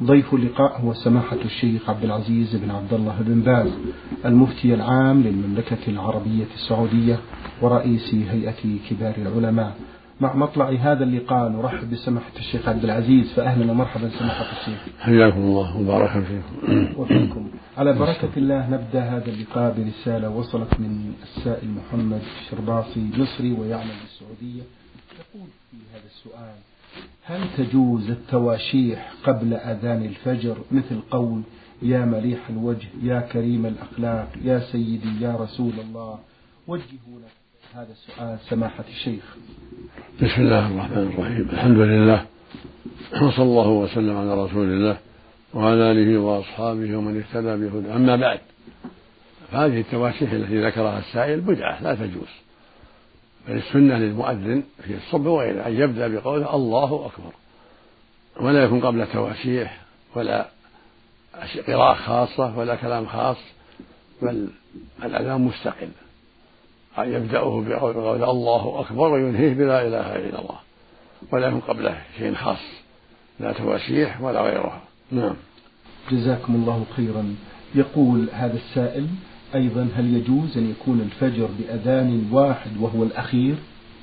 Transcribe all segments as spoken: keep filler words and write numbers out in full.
ضيف اللقاء هو سماحة الشيخ عبد العزيز بن عبد الله بن باز، المفتي العام للمملكة العربية السعودية ورئيس هيئة كبار العلماء. مع مطلع هذا اللقاء نرحب بسماحة الشيخ عبد العزيز، فأهلا ومرحبا سماحة الشيخ. حياكم الله وبارك فيكم. وفيكم. على بركة الله نبدأ هذا اللقاء برسالة وصلت من السائل محمد شرباصي مصري ويعمل بالسعودية، يقول في هذا السؤال: هل تجوز التواشيح قبل أذان الفجر مثل قول يا مليح الوجه يا كريم الأخلاق يا سيدي يا رسول الله؟ وجهونا هذا السؤال سماحة الشيخ. بسم الله الرحمن الرحيم، الحمد لله وصلى الله وسلم على رسول الله وعلى آله وأصحابه ومن اهتدى بهداه. أما بعد، هذه التواشيح التي ذكرها السائل بدعة لا تجوز، بل السنة للمؤذن في الصبح وغيره أن يبدأ بقوله الله أكبر، ولا يكون قبل تواشيح ولا قراءة خاصة ولا كلام خاص، بل الأذان مستقل، أن يبدأه بقول الله أكبر وينهيه بلا إله إلا الله، ولا يكون قبله شيء خاص، لا تواشيح ولا غيرها. نعم. جزاكم الله خيرا. يقول هذا السائل أيضا: هل يجوز أن يكون الفجر بأذان واحد وهو الأخير؟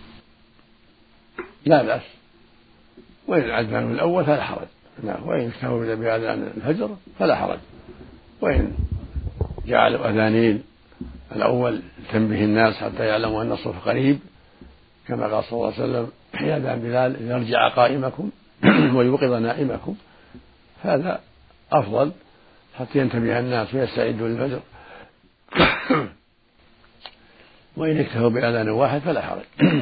لا بأس، وإن الأذان الأول فلا حرج، وإن اكتفوا بأذان الفجر فلا حرج، وإن جعلوا أذانين الأول تنبه الناس حتى يعلموا أن الصبح قريب، كما قال صلى الله عليه وسلم: يا أذان بلال يرجع قائمكم ويوقظ نائمكم، هذا أفضل حتى ينتبه الناس ويستعدوا للفجر. وإن اكتفوا بأذان واحد فلا حرج.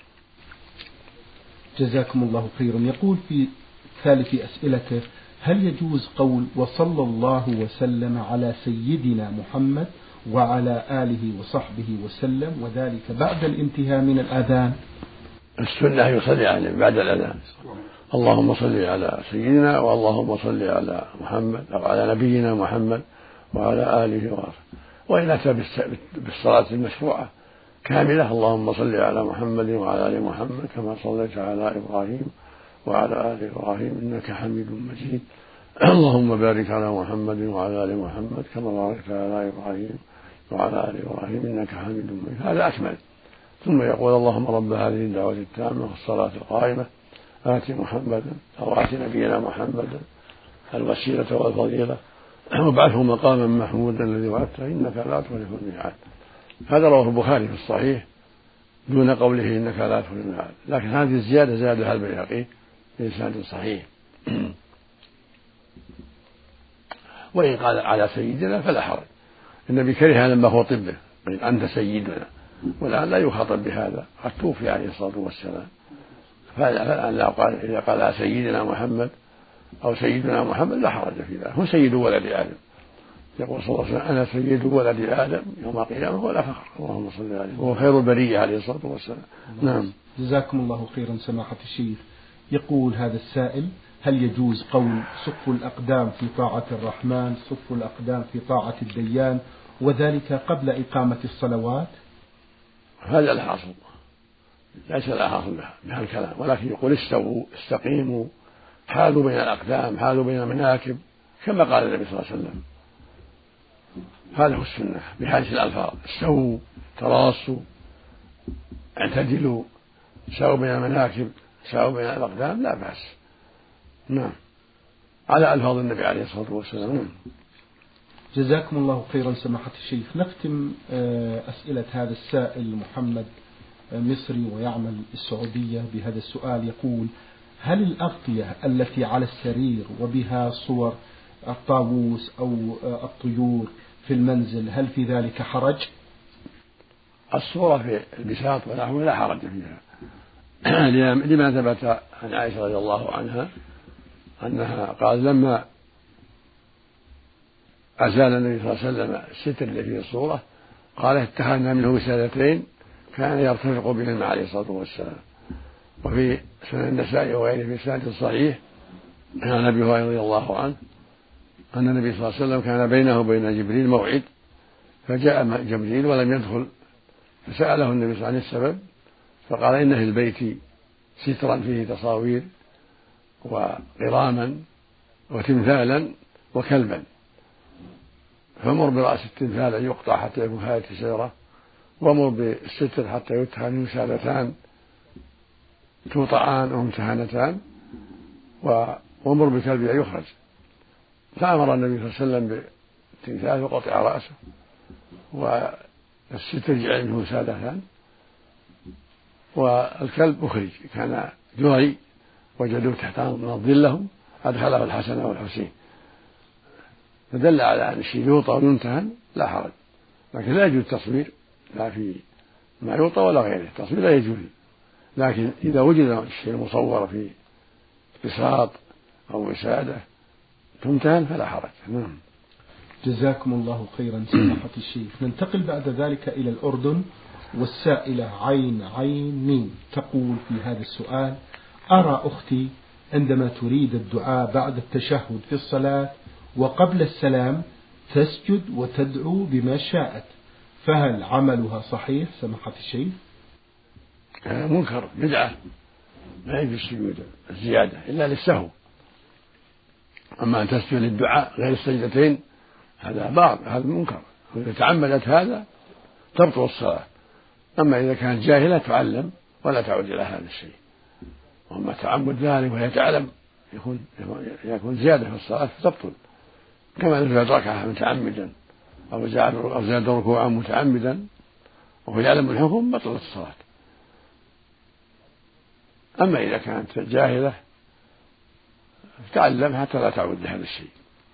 جزاكم الله خيرا. يقول في ثالث أسئلته: هل يجوز قول وصلى الله وسلم على سيدنا محمد وعلى آله وصحبه وسلم، وذلك بعد الانتهاء من الأذان؟ السنة يصلي عليه بعد الأذان: اللهم صل على سيدنا واللهم صل على محمد أو على نبينا محمد وعلى آله وصحبه. وإن أتى بالصلاة المشروعة كاملة: اللهم صل على محمد وعلى آل محمد كما صليت على إبراهيم وعلى آل إبراهيم إنك حميد مجيد، اللهم بارك على محمد وعلى آل محمد كما باركت على إبراهيم وعلى آل إبراهيم إنك حميد مجيد، هذا أكمل. ثم يقول: اللهم رب هذه الدعوة التامة والصلاة القائمة آت محمدا أو آت نبينا محمدا الوسيلة والفضيلة وابعثه مقاما محمودا الذي وعدته إنك لا تخلف الميعاد. هذا رواه البخاري في الصحيح دون قوله إنك لا تخلف الميعاد، لكن هذه الزيادة زادها البيهقي بإسناد صحيح. وإن قال على سيدنا فلا حرج، النبي كره لما خطب به: أنت سيدنا، والآن لا يخاطب بهذا، قد توفي عليه الصلاة والسلام، فالآن إذا قال على سيدنا محمد أو سيدنا محمد لا حرج في ذلك، هو سيد ولد آدم، يقول صلى الله عليه وسلم: أنا سيد ولد آدم يوم القيامة ولا فخر، اللهم صل عليه، وهو خير البرية عليه الصلاة والسلام. نعم. جزاكم الله خيرا سماحة الشيخ. يقول هذا السائل: هل يجوز قول صف الأقدام في طاعة الرحمن صف الأقدام في طاعة الديان، وذلك قبل إقامة الصلوات؟ هذا الحاصل، ليس لا حاصل بها الكلام، ولكن يقول: استووا استقيموا، حالوا بين الأقدام، حالوا بين المناكب، كما قال النبي صلى الله عليه وسلم. هذا هو السنة بهذه الألفاظ: استووا، تراصوا، اعتدلوا، ساووا بين المناكب، ساووا بين الأقدام، لا بأس. نعم، على ألفاظ النبي عليه الصلاة والسلام. نعم. جزاكم الله خيرا سماحة الشيخ. نختم أسئلة هذا السائل محمد مصري ويعمل السعودية بهذا السؤال. يقول: هل الأغطية التي على السرير وبها صور الطاووس أو الطيور في المنزل هل في ذلك حرج؟ الصورة في البساط ونحوه لا حرج فيها، لما ثبت عن عائشة رضي الله عنها أنها قال: لما أزال النبي صلى الله عليه وسلم الستر الذي في الصورة قال: اتخذنا منه وسادتين كان يرتفق بهما عليه الصلاة والسلام. وفي سنن النسائي وغيره في سند صحيح عن أبي هريرة رضي الله عنه أن النبي صلى الله عليه وسلم كان بينه وبين جبريل موعد، فجاء جبريل ولم يدخل، فسأله النبي صلى الله عليه وسلم عن السبب، فقال: إن في البيت سترا فيه تصاوير وغراما وتمثالا وكلبا، فمر برأس التمثال أن يقطع حتى يكون هاية الشجرة، ومر بالستر حتى يتخذ منه سادتان توطعان أو متهانتان، ومر بالكلب أن يخرج. فأمر النبي صلى الله عليه وسلم بالتمثال وقطع رأسه، والستر جعل منه سادتان، والكلب أخرج كان جري وجدوه تحت نضل لهم أدخله الحسن والحسين، فدل على أن الشيء يوطى ويمتهن لا حرج، لكن لا يجوز التصوير لا في ما يوطى ولا غيره، التصوير لا يجوز، لكن إذا وجد الشيء المصور في بساط أو وسادة تمتهن فلا حرج. نعم. جزاكم الله خيرا سماحة الشيخ. ننتقل بعد ذلك إلى الأردن، والسائلة عين عين ميم تقول في هذا السؤال: أرى أختي عندما تريد الدعاء بعد التشهد في الصلاة وقبل السلام تسجد وتدعو بما شاءت، فهل عملها صحيح سماحة الشيخ؟ منكر بدعة، لا يجوز السجود الزيادة إلا للسهو، أما أن تسجد للدعاء غير السجدتين هذا بعض هذا منكر، إذا تعمدت هذا تبطل الصلاة، أما إذا كانت جاهلة تعلم ولا تعود إلى هذا الشيء، وأما تعمد ذلك وهي تعلم يكون يكون زيادة في الصلاة فتبطل، كما لو زاد ركعة متعمدا أو زاد أو زاد ركوعا متعمدا وهو يعلم الحكم بطلت الصلاة. أما إذا كانت جاهلة تعلم حتى لا تعود لهذا الشيء،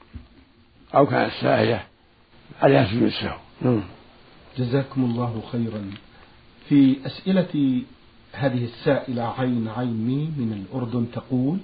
أو كانت ساهية عليها سجود السهو. جزاكم الله خيرا. في أسئلة هذه السائلة عين عين مي من الأردن تقول: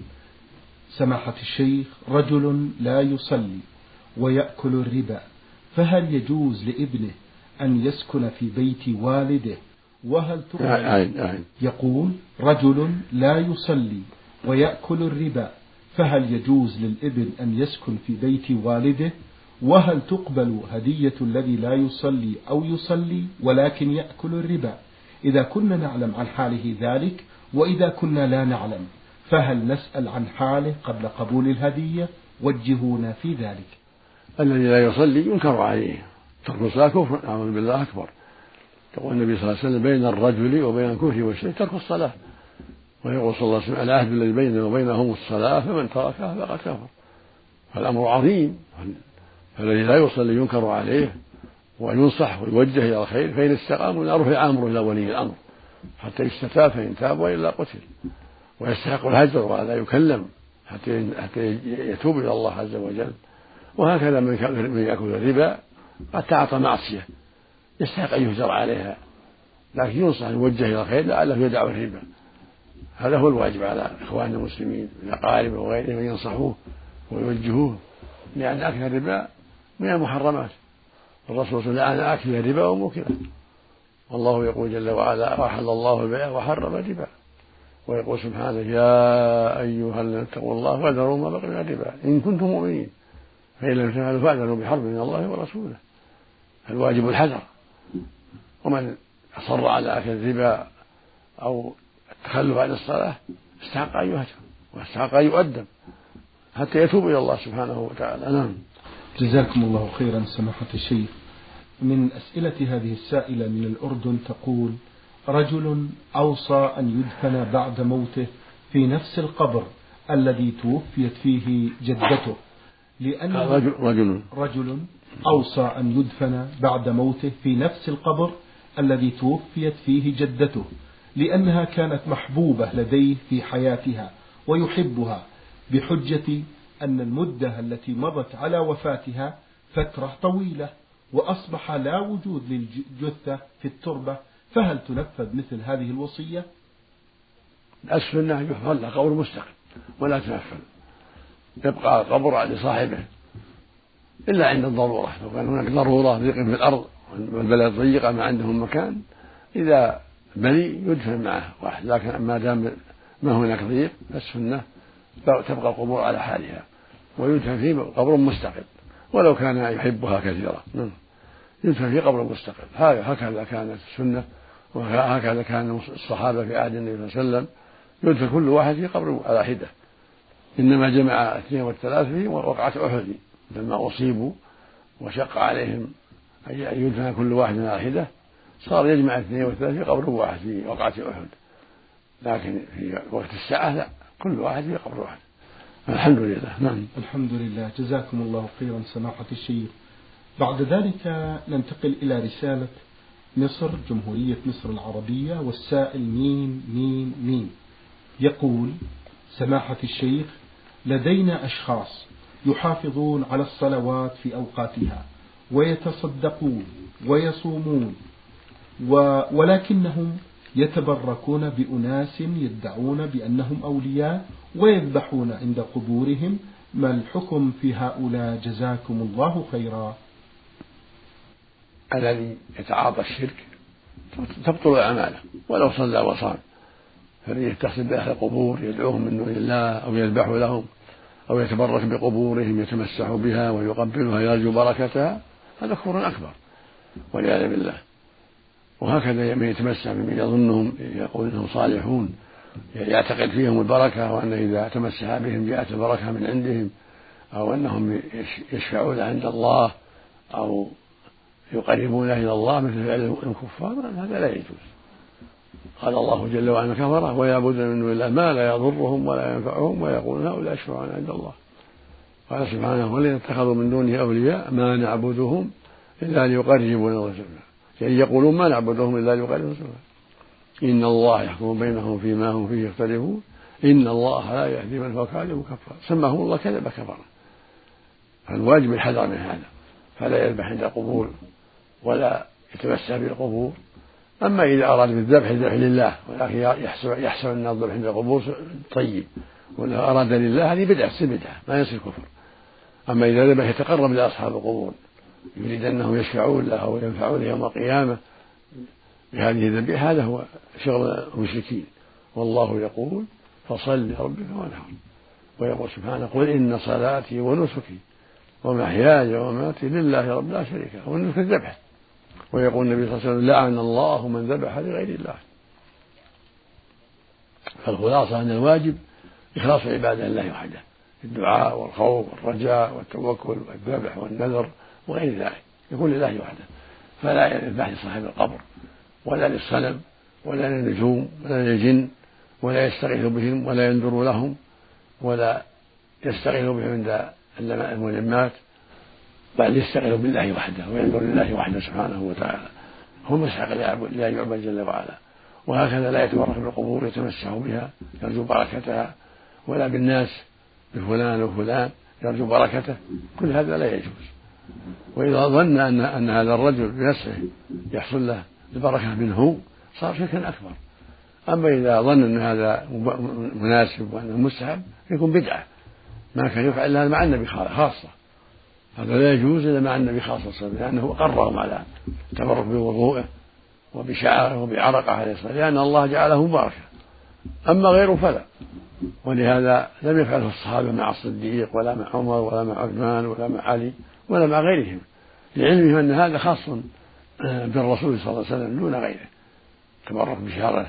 سماحة الشيخ، رجل لا يصلي ويأكل الربا، فهل يجوز لابنه أن يسكن في بيت والده؟ وهل تقبل؟ يقول: رجل لا يصلي ويأكل الربا، فهل يجوز للابن أن يسكن في بيت والده؟ وهل تقبل هدية الذي لا يصلي أو يصلي ولكن يأكل الربا إذا كنا نعلم عن حاله ذلك؟ وإذا كنا لا نعلم فهل نسأل عن حاله قبل قبول الهدية؟ وجهونا في ذلك. الذي لا يصلي ينكر عليه، ترك الصلاة كفر، أعوذ بالله أكبر. يقول النبي صلى الله عليه وسلم: بين الرجل وبين الكفر والشرك ترك الصلاة، ويقول صلى الله عليه وسلم: العهد الذي بيننا وبينهم الصلاة فمن تركها فقد كفر. فالأمر عظيم، فالذي لا يصلي ينكر عليه وينصح ويوجه إلى الخير، فإن استقاموا رفع أمره إلى ولي الأمر حتى يستتاب، فإن تاب وإلا قتل، ويستحق الهجر وهذا يكلم حتى حتى يتوب إلى الله عز وجل. وهكذا من يأكل الربا قد تعاطى معصية يستحق أن يهجر عليها، لكن ينصح يوجه إلى الخير لعله يدع الربا. هذا هو الواجب على إخواننا المسلمين من أقاربه وغيرهم أن ينصحوه ويوجهوه، لأن أكل الربا من المحرمات، الرسول صلى الله عليه وسلم لعن أكل الربا وموكله، والله يقول جل وعلا: وأحل الله البيع وحرم الربا، ويقول سبحانه: يا أيها الذين اتقوا الله وذروا ما بقي من الربا إن كنتم مؤمنين فإن لم تفعلوا فاعلنوا بحرب من الله ورسوله. الواجب الحذر، ومن أصر على أكل الربا أو التخلف عن الصلاة استحق أن يهجر واستحق أن يؤدب حتى يتوب إلى الله سبحانه وتعالى. نعم. جزاكم الله خيرا سماحة الشيخ. من أسئلة هذه السائلة من الأردن تقول: رجل أوصى أن يدفن بعد موته في نفس القبر الذي توفيت فيه جدته، لأن رجل, رجل, رجل أوصى أن يدفن بعد موته في نفس القبر الذي توفيت فيه جدته، لأنها كانت محبوبة لديه في حياتها ويحبها، بحجة أن المدة التي مضت على وفاتها فترة طويلة وأصبح لا وجود للجثة في التربة، فهل تنفذ مثل هذه الوصية؟ السنة أن يحفظ له قبر مستقل ولا تنفذ، يبقى القبر لصاحبه إلا عند الضرورة، لو كان هناك ضرورة ضيق في الأرض والبلد ضيقة ما عندهم مكان إذا بلي يدفن معه واحد، لكن ما دام ما هناك ضيق فالسنة تبقى القبور على حالها ويدفن فيه قبر مستقل ولو كان يحبها كثيرا، يدفن فيه قبر مستقل. هكذا كانت السنة وهكذا كان الصحابة في عهد النبي صلى الله عليه وسلم، يدفن كل واحد في قبر على حدة إنما جمع اثنين والثلاث في وقعة أحد لما أصيبوا وشق عليهم أن يدفن كل واحد من واحدة، صار يجمع اثنين والثلاث في قبر واحد في وقعة أحد. لكن في وقت الساعة لا، كل واحد في قبر واحد. الحمد لله. نعم. الحمد لله، جزاكم الله خيرا سماحة الشيخ. بعد ذلك ننتقل إلى رسالة مصر، جمهورية مصر العربية، والسائل ميم ميم ميم يقول: سماحة الشيخ، لدينا أشخاص يحافظون على الصلوات في أوقاتها ويتصدقون ويصومون، ولكنهم يتبركون بأناس يدعون بأنهم أولياء ويذبحون عند قبورهم، ما الحكم في هؤلاء جزاكم الله خيرا؟ الذي يتعاطى الشرك تبطل أعماله ولو صلى وصام، فالذي يتصل بأهل القبور يدعوهم من دون الله أو يذبح لهم أو يتبرك بقبورهم يتمسح بها ويقبلها يرجو بركتها، هذا كفر أكبر والعياذ بالله. وهكذا من يتمسح بمن يظنهم يقول انهم صالحون يعتقد فيهم البركه، وان اذا تمسح بهم جاءت البركه من عندهم، او انهم يشفعون عند الله او يقربون الى الله مثل فعل الكفار، هذا لا يجوز. قال الله جل وعلا: كفره ويعبدون من دون الله ما لا يضرهم ولا ينفعهم ويقولون هؤلاء يشفعون عند الله. قال سبحانه: والذين اتخذوا من دونه اولياء ما نعبدهم الا ليقربونا الى الله، يعني يقولون ما نعبدهم إلا ليقربونا إن الله يحكم بينهم فيما هم فيه يختلفون إن الله لا يهدي من هو كاذب كفار. سماهم الله كذب كفر. فالواجب الحذر من هذا، فلا يذبح عند القبور ولا يتمسح بالقبور. أما إذا أراد بالذبح الذبح لله، ولكن يحسب, يحسب أن الذبح عند القبور طيب، ولا أراد لله هذه بدعة بدعة ما يصير كفر. أما إذا ذبح يتقرب لأصحاب القبور يريد أنهم يشفعون له وينفعون يوم القيامة بهذه الذبيحة، هذا هو شغل المشركين. والله يقول: فصل لربك وانحر. ويقول سبحانه: قل إن صلاتي ونسكي ومحياي ومماتي لله رب لا شريك له، والنسك الذبح. ويقول النبي صلى الله عليه وسلم: لعن الله من ذبح لغير الله. فالخلاصة أن الواجب إخلاص عبادة الله وحده، الدعاء والخوف والرجاء والتوكل والذبح والنذر وغير ذلك يكون لله وحده، فلا يذبح لصاحب القبر ولا للصنم ولا للنجوم ولا للجن، ولا يستغيث بهم ولا ينذر لهم ولا يستغيث بهم عند الملمات، بل يستغيث بالله وحده وينذر لله وحده سبحانه وتعالى، هو مستحق لا يعبد جل وعلا. وهكذا لا يتبرك بالقبور يتمسح بها يرجو بركتها، ولا بالناس بفلان وفلان يرجو بركته، كل هذا لا يجوز. وإذا ظن أن, أن هذا الرجل بنفسه يحصل له البركة منه صار شركا أكبر. أما إذا ظن أن هذا مناسب وأنه مستحب يكون بدعة، ما كان يفعل هذا مع النبي خاصة، هذا لا يجوز إلا مع النبي خاصة، لأنه قررهم على التبرك بوضوءه وبشعره وبعرقه عليه الصلاة، لأن الله جعله مباركا. أما غيره فلا. ولهذا لم يفعله الصحابة مع الصديق ولا مع عمر ولا مع عثمان ولا مع علي ولا مع غيرهم، لعلمهم أن هذا خاص بالرسول صلى الله عليه وسلم دون غيره، تبرك بشعره،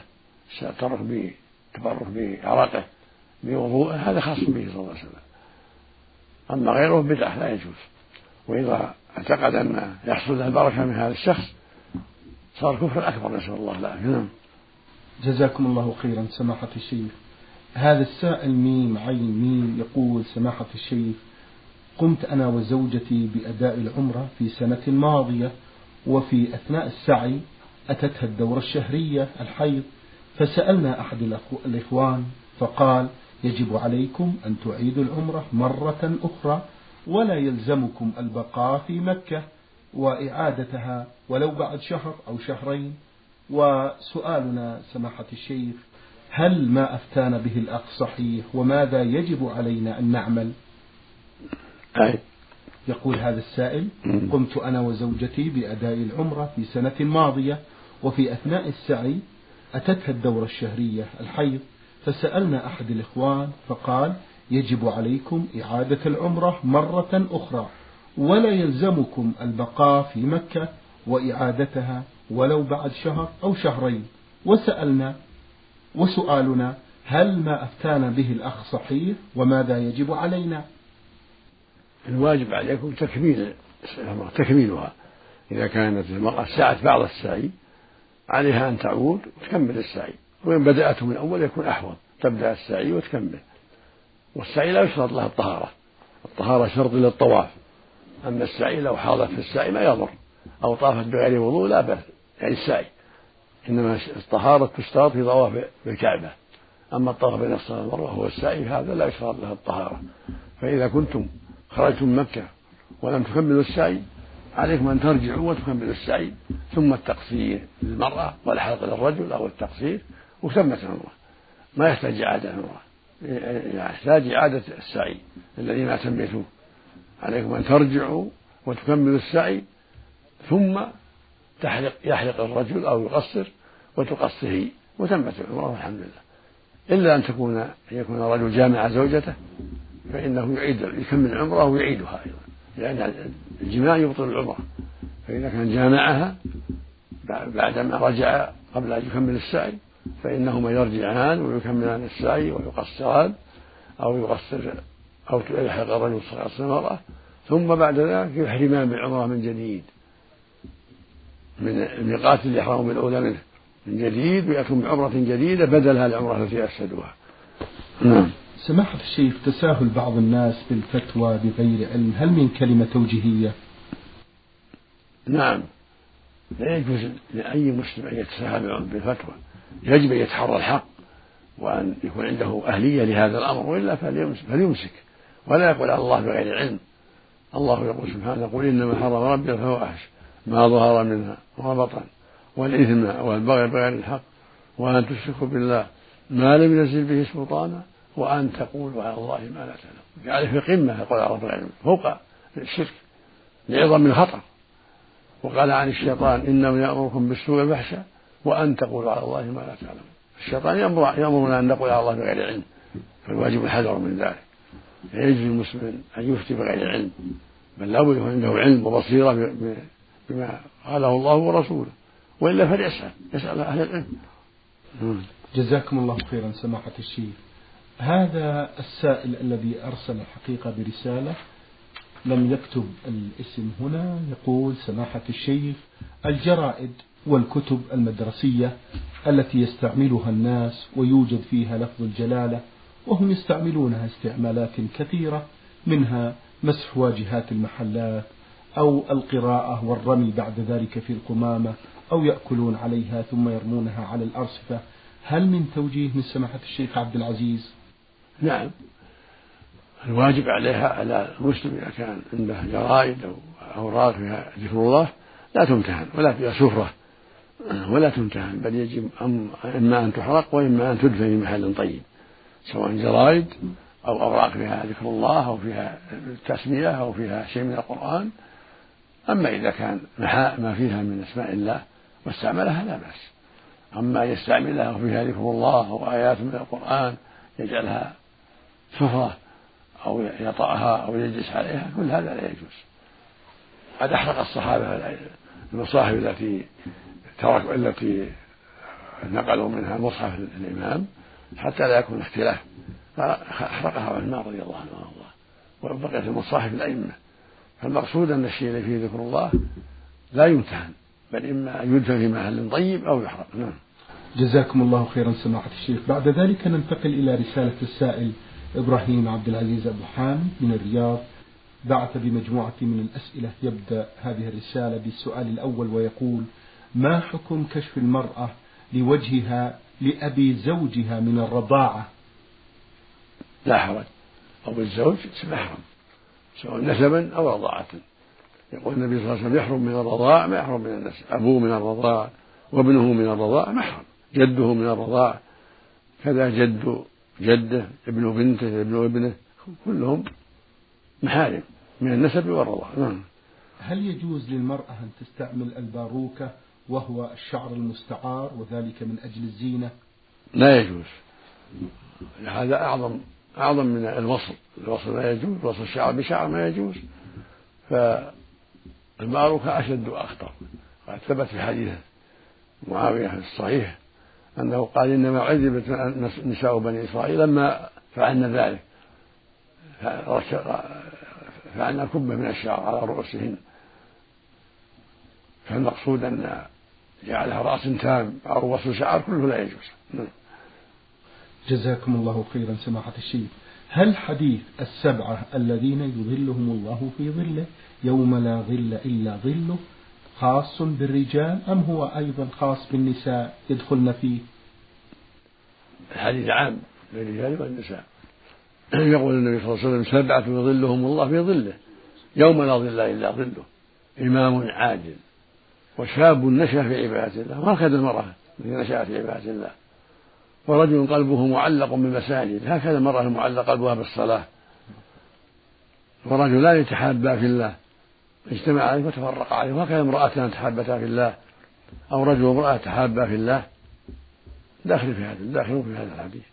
تبرك بعرقه بوضوءه، هذا خاص به صلى الله عليه وسلم. أما غيره بدعة لا يجوز. وإذا اعتقد أن يحصل له البركة من هذا الشخص صار كفر أكبر، نسأل الله العافية. جزاكم الله خيرا سماحة الشيخ. هذا السائل ميم عين ميم يقول: سماحة الشيخ، قمت أنا وزوجتي بأداء العمرة في سنة ماضية، وفي أثناء السعي أتتها الدورة الشهرية الحيض، فسألنا أحد الإخوان فقال: يجب عليكم أن تعيدوا العمرة مرة أخرى، ولا يلزمكم البقاء في مكة وإعادتها ولو بعد شهر أو شهرين. وسؤالنا سماحة الشيخ: هل ما أفتانا به الأخ صحيح، وماذا يجب علينا أن نعمل؟ أي. يقول هذا السائل: قمت أنا وزوجتي بأداء العمرة في سنة ماضية، وفي أثناء السعي أتتها الدورة الشهرية الحيض، فسألنا أحد الإخوان فقال: يجب عليكم إعادة العمرة مرة أخرى، ولا يلزمكم البقاء في مكة وإعادتها ولو بعد شهر أو شهرين. وسألنا وسؤالنا: هل ما أفتانا به الأخ صحيح وماذا يجب علينا؟ الواجب عليكم تكميل تكميلها. إذا كانت المرأة سعت بعض السعي عليها أن تعود وتكمل السعي، وإن بدأته من أول يكون أحوط، تبدأ السعي وتكمل. والسعي لا يشترط لها الطهارة، الطهارة شرط للطواف، أما السعي لو حاضت في السعي ما يضر، أو طافت بغير وضوء لا بأس، يعني السعي، إنما الطهارة تشترط في طواف بالكعبة. أما الطواف بين الصفا والمروة هو السعي، هذا لا يشترط له الطهارة. فإذا كنتم خرجتم من مكة ولم تكملوا السعي عليكم أن ترجعوا وتكملوا السعي، ثم التقصير للمرأة والحلق للرجل أو التقصير، وتمت العمرة، ما يحتاج إعادة العمرة، يحتاج إعادة السعي الذي ما تميتوه. عليكم أن ترجعوا وتكملوا السعي، ثم تحلق يحلق الرجل أو يقصر وتقصر هي، وتمت العمرة والحمد لله. إلا أن تكون أن يكون الرجل جامع زوجته فإنه يعيد يكمل العمرة ويعيدها أيضا، لأن الجماع يبطل العمرة. فإذا كان جامعها بعدما رجع قبل أن يكمل السعي فإنهما يرجعان ويكملان السعي ويقصران، أو يقصر أو يحلق الرجل يقصر المرأة، ثم بعد ذلك يحرمان بالعمرة من جديد من الميقات اللي يحرم بالأولى منه من جديد، ويأتون بعمرة جديدة بدلها العمرة التي أفسدوها. نعم. سماحة الشيخ، تساهل بعض الناس بالفتوى بغير علم، هل من كلمة توجيهية؟ نعم، لا يجوز لأي مسلم أن يتساهل بالفتوى، يجب أن يتحرى الحق وأن يكون عنده أهلية لهذا الأمر، وإلا فليمسك ولا يقول على الله بغير علم. الله يقول سبحانه: قل إنما حرم ربي الفواحش ما ظهر منها وما بطن والإثم والبغي بغير الحق وأن تشركوا بالله ما لم ينزل به سلطانا وأن تقولوا على الله ما لا تعلمون. يعني في قمة يقول على الله بغير فوق الشرك لعظم الخطر. وقال عن الشيطان: إنه يأمركم بالسوء والفحشاء وأن تقولوا على الله ما لا تعلمون. الشيطان يأمرنا أن نقول على الله بغير علم، فالواجب الحذر من ذلك. لا يجوز للمسلم أن يفتي بغير علم، بل لا بد يكون عنده علم وبصيرة بما قاله الله ورسوله، وإلا فليسأل يسأل أهل العلم. جزاكم الله خيرا سماحة الشيخ. هذا السائل الذي أرسل الحقيقة برسالة لم يكتب الاسم هنا، يقول: سماحة الشيخ، الجرائد والكتب المدرسية التي يستعملها الناس ويوجد فيها لفظ الجلالة وهم يستعملونها استعمالات كثيرة، منها مسح واجهات المحلات أو القراءة والرمي بعد ذلك في القمامة، أو يأكلون عليها ثم يرمونها على الأرصفة، هل من توجيه من سماحة الشيخ عبد العزيز؟ نعم، الواجب عليها على المسلم إذا كان عنده جرائد أو أوراق فيها ذكر الله لا تمتهن ولا فيها سفرة ولا تمتهن، بل يجب إما أن تحرق وإما أن تدفن في محل طيب، سواء جرائد أو أوراق فيها ذكر الله أو فيها تسمية أو فيها شيء من القرآن. أما إذا كان ما فيها من أسماء الله واستعملها لا بأس. أما يستعملها وفيها ذكر الله أو آيات من القرآن يجعلها سفرة أو يطأها أو يجلس عليها، كل هذا لا يجوز. قد أحرق الصحابة المصاحف التي ترك التي نقلوا منها مصحف الإمام حتى لا يكون اختلاف، فأحرقها عثمان رضي الله عنه وارضاه، وبقيت المصاحف الأئمة. فالمقصود أن الشيء الذي فيه ذكر الله لا يمتهن، بل إما أن يدفن في محل طيب أو يحرق. نعم. جزاكم الله خيرا سماحة الشيخ. بعد ذلك ننتقل إلى رسالة السائل إبراهيم عبد العزيز أبو حامد من الرياض، بعث بمجموعة من الأسئلة. يبدأ هذه الرسالة بالسؤال الأول ويقول: ما حكم كشف المرأة لوجهها لأبي زوجها من الرضاعة؟ لا حرج، أو الزوج محرم سواء نسبا أو رضاعة. يقول النبي صلى الله عليه وسلم: يحرم من الرضاع ما يحرم من النسب، أبوه من الرضاع وابنه من الرضاع محرم، جده من الرضاع كذا، جد جده ابن بنته ابن ابنه كلهم محارم من النسب والرضاع. هل يجوز للمرأة أن تستعمل الباروكة وهو الشعر المستعار وذلك من أجل الزينة؟ لا يجوز، هذا أعظم أعظم من الوصل. الوصل لا يجوز، وصل الشعر بشعر ما يجوز، فالباروكة أشد وأخطر. قد ثبت في حديث معاوية الصحيح أنه قال إنما عذبت نساء بني إسرائيل لما فعلنا ذلك، فعلنا كبة من الشعر على رؤوسهن، فالمقصود أن جعلها رأس تام أو وصل شعر كله لا يجوز. جزاكم الله خيرا سماحة الشيخ. هل حديث السبعة الذين يظلهم الله في ظله يوم لا ظل إلا ظله خاص بالرجال أم هو أيضا خاص بالنساء يدخلن فيه؟ الحديث عام للرجال والنساء. يقول النبي صلى الله عليه وسلم سبعة يظلهم الله في ظله يوم لا ظل إلا ظله: إمام عادل، وشاب نشأ في عبادة الله، وهكذا المرأة التي نشأت في عبادة الله، ورجل قلبه معلق بالمساجد، هكذا المرأة المعلق قلبها بالصلاة، ورجلان يتحابا في الله اجتمع عليه وتفرق عليه، وهكذا امرأتان تحابتا في الله، أو رجل وامرأة تحابا في الله، داخل في هذا داخل في هذا الحديث.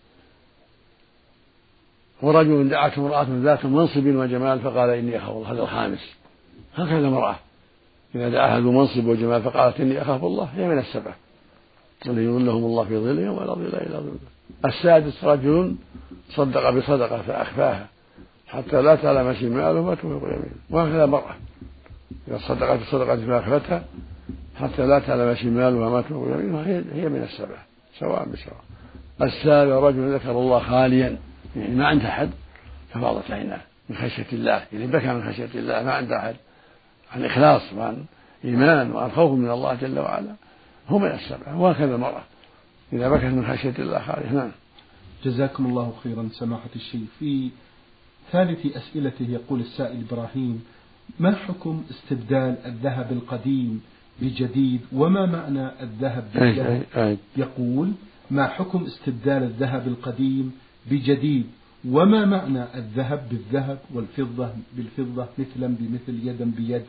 ورجل دعته امرأة ذات منصب وجمال فقال إني أخاف الله، هذا الخامس. هكذا امرأة إذا دعاها ذو منصب وجمال فقالت إني أخاف الله، هي من السبعة الذي يظلهم الله في ظله ولا ظل إلا ظله. السادس رجل صدق بصدقة فأخفاها حتى لا تعلم شماله ما تنفق يمينه، وهكذا المرأة إذا صدقت بصدقة فأخفتها حتى لا تعلم شمالها ما تنفق يمينه، هي من السبعة سواء بسواء. السابع رجل ذكر الله خاليا، يعني ما عنده أحد ففاضت عيناه من خشية الله، يعني بكى من خشية الله، ما عنده أحد، عن إخلاص وعن إيمان وعن خوف من الله جل وعلا، هو من السبعة. وهكذا المرأة إذا بكت من خشية الله خاليا. نعم. جزاكم الله خيرا سماحة الشيخ. في ثالث أسئلته يقول السائل إبراهيم: ما حكم استبدال الذهب القديم بجديد، وما معنى الذهب بالذهب؟ يقول: ما حكم استبدال الذهب القديم بجديد، وما معنى الذهب بالذهب والفضة بالفضة مثلا بمثل يدا بيد؟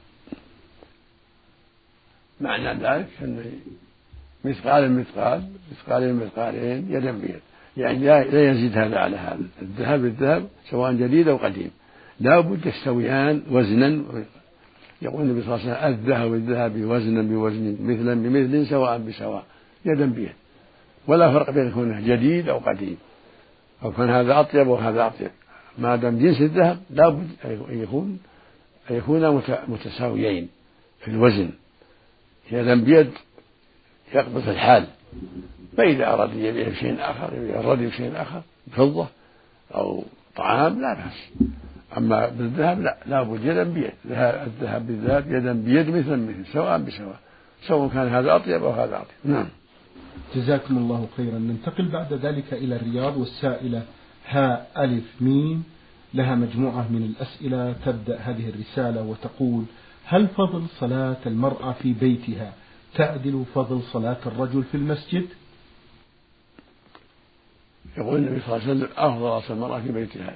معنى ذلك أن مثقال مثقال مثقال مثقالين يدا بيد، يعني لا يزيد هذا على هذا. الذهب بالذهب سواء جديد أو قديم لا بد يستويان وزنا. يقول النبي صلى الله عليه وسلم: الذهب بالذهب وزنا بوزن مثلا بمثل سواء بسواء يدا بيد، ولا فرق بين كونه جديد أو قديم، أو كان هذا أطيب وهذا أطيب، ما دام جنس الذهب لا بد أن يكون أن يكون متساويين في الوزن يدا بيد يقبض الحال. فإذا أراد يبيع بشيء آخر يرد بشيء آخر فضة أو طعام لا بأس. أما بالذهب لا لا بد يدا بيد، الذهب بالذهب يدا بيد مثلا مثل سواء بسواء، سواء كان هذا أطيب أو هذا أطيب. نعم. جزاكم الله خيرا. ننتقل بعد ذلك إلى الرياض، والسائلة ها ألف ميم لها مجموعة من الأسئلة. تبدأ هذه الرسالة وتقول: هل فضل صلاة المرأة في بيتها تعدل فضل صلاة الرجل في المسجد؟ يقول النبي صلى الله عليه وسلم: أفضل صلاة المرأة في بيتها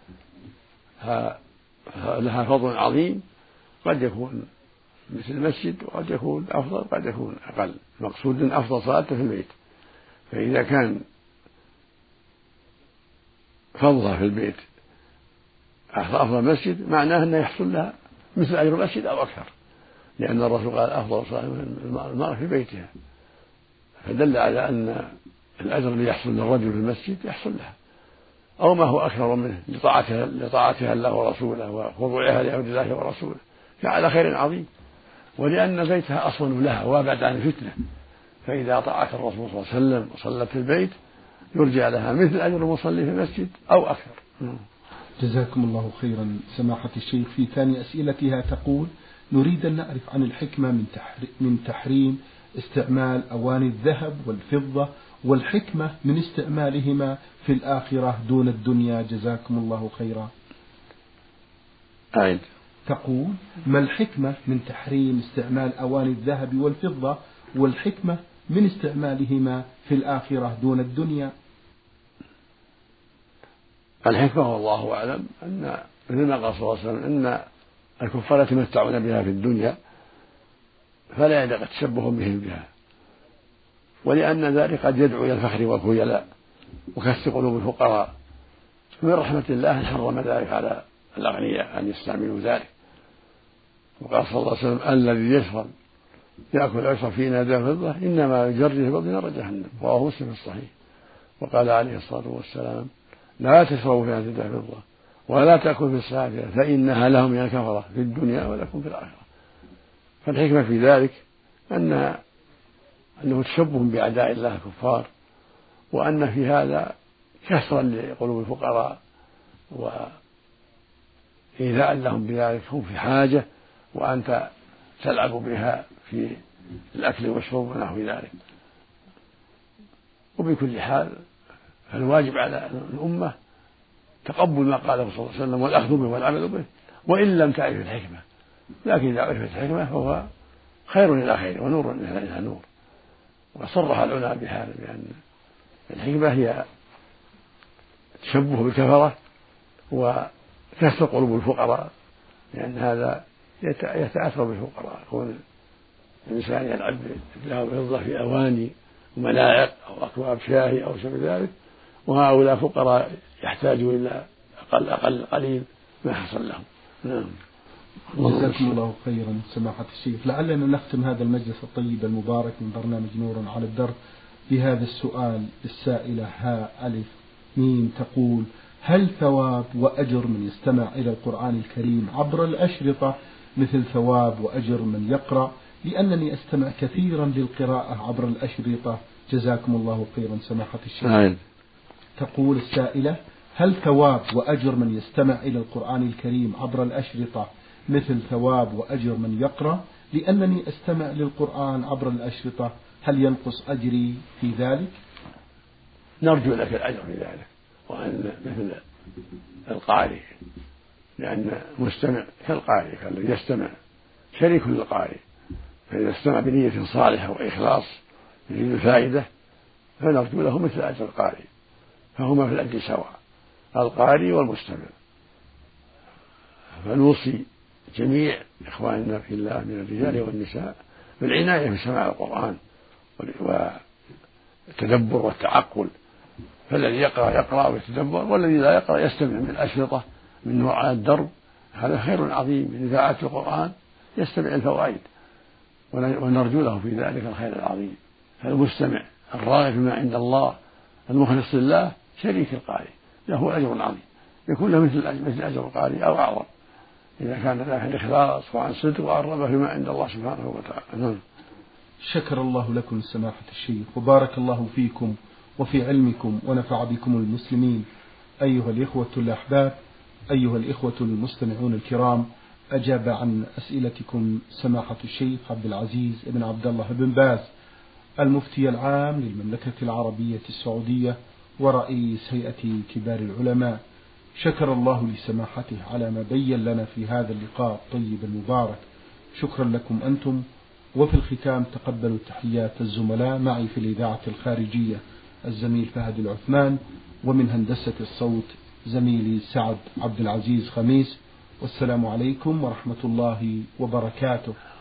لها فضل عظيم، قد يكون مثل المسجد وقد يكون أفضل قد يكون أقل، مقصود أفضل صلاة في البيت. فإذا كان فضلها في البيت أفضل المسجد معناه أنه يحصل لها مثل أجر المسجد أو أكثر، لأن الرسول قال: أفضل صلاة المرأة في بيتها، فدل على أن الأجر اللي يحصل للرجل في المسجد يحصل لها، أو ما هو أكثر منه لطاعتها لطاعتها الله ورسوله وخضوعها لأمر الله ورسوله، فعلى خير عظيم، ولأن بيتها أصون لها وابعد عن الفتنة، فإذا أطاعت الرسول صلى الله عليه وسلم وصلت في البيت يرجى لها مثل أجر المصلي في المسجد أو أكثر. جزاكم الله خيرا سماحة الشيخ. في ثاني أسئلتها تقول: نريد أن نعرف عن الحكمة من تحريم استعمال أواني الذهب والفضة، والحكمة من استعمالهما في الآخرة دون الدنيا، جزاكم الله خيرا. أعيد. تقول: ما الحكمة من تحريم استعمال أواني الذهب والفضة، والحكمة من استعمالهما في الآخرة دون الدنيا؟ الحكمة والله أعلم أن مثل ما قال صلى الله عليه وسلم أن الكفار يتمتعون بها في الدنيا فلا يليق تشبه بهم بها، ولأن ذلك قد يدعو إلى الفخر والخيلاء وكسر قلوب الفقراء، من رحمة الله أن حرم ذلك على الأغنياء أن يستعملوا ذلك. وقال صلى الله عليه وسلم: الذي يشرب يأكل ويشرب في إناء ذهب فضة إنما يجري في بطن نار جهنم، رواه مسلم في الصحيح. وقال عليه الصلاة والسلام: لا تشربوا في هذه ذهب فضة ولا تأكل في السافرة فإنها لهم من الكفرة في الدنيا ولكم في الآخرة. فالحكمة في ذلك أن أنه تشبه بأعداء الله الكفار، وأن في هذا كسرا لقلوب الفقراء وإيذاء لهم بذلك، هم في حاجة وأنت تلعب بها في الأكل والشرب ونحو ذلك. وبكل حال فالواجب على الأمة تقبل ما قاله صلى الله عليه وسلم والأخذ به والعمل به، وإن لم تعرف الحكمة، لكن إذا عرفت الحكمة فهو خير إلى خير ونور إلى نور. وصرح العلماء بهذا بأن الحكمة هي تشبه بالكفرة وكسر قلوب الفقراء، لأن هذا يتأثر بالفقراء، يكون الإنسان يلعب له فضة في أواني وملاعق أو أكواب شاهي أو شبه ذلك، وهؤلاء فقراء يحتاجون إلى أقل أقل قليل ما حصل لهم. نعم. جزاكم الله خيرا سماحة الشيخ. لعلنا نختم هذا المجلس الطيب المبارك من برنامج نور على الدرب بهذا السؤال. السائلة هاء ألف ميم تقول: هل ثواب وأجر من يستمع إلى القرآن الكريم عبر الأشرطة مثل ثواب وأجر من يقرأ؟ لأنني أستمع كثيرا للقراءة عبر الأشرطة، جزاكم الله خيرا سماحة الشيخ. نعم. تقول السائلة: هل ثواب وأجر من يستمع إلى القرآن الكريم عبر الأشرطة مثل ثواب وأجر من يقرأ؟ لأنني أستمع للقرآن عبر الأشرطة، هل ينقص أجري في ذلك؟ نرجو لك الأجر في ذلك، وأن مثل القارئ، لأن المستمع كالقارئ كالذي يستمع شريك للقارئ، فإذا استمع بنية صالحة وإخلاص يريد الفائدة فنرجو له مثل أجر القارئ، فهما في الأجر سواء، القارئ والمستمع. فنوصي جميع إخواننا في الله من الرجال والنساء بالعناية في سماع القرآن والتدبر والتعقل، فالذي يقرأ يقرأ ويتدبر، والذي لا يقرأ يستمع من الأشرطة من نوع على الدرب، هذا خير عظيم من إذاعة القرآن، يستمع الفوائد، ونرجو له في ذلك الخير العظيم. فالمستمع الراغب فيما عند الله المخلص لله شريك القارئ له أجر عظيم، يكون له مثل مثل أجر القارئ أو أعظم إذا كان له الإخلاص وعن صدق وعن رغبة فيما عند الله سبحانه وتعالى. شكر الله لكم سماحة الشيخ، وبارك الله فيكم وفي علمكم ونفع بكم المسلمين. أيها الإخوة الأحباب، أيها الإخوة المستمعون الكرام، أجاب عن أسئلتكم سماحة الشيخ عبد العزيز بن عبد الله بن باز، المفتي العام للمملكة العربية السعودية ورئيس هيئة كبار العلماء. شكر الله لسماحته على ما بين لنا في هذا اللقاء الطيب المبارك. شكرا لكم أنتم. وفي الختام تقبلوا تحيات الزملاء معي في الإذاعة الخارجية الزميل فهد العثمان، ومن هندسة الصوت زميلي سعد عبد العزيز خميس، والسلام عليكم ورحمة الله وبركاته.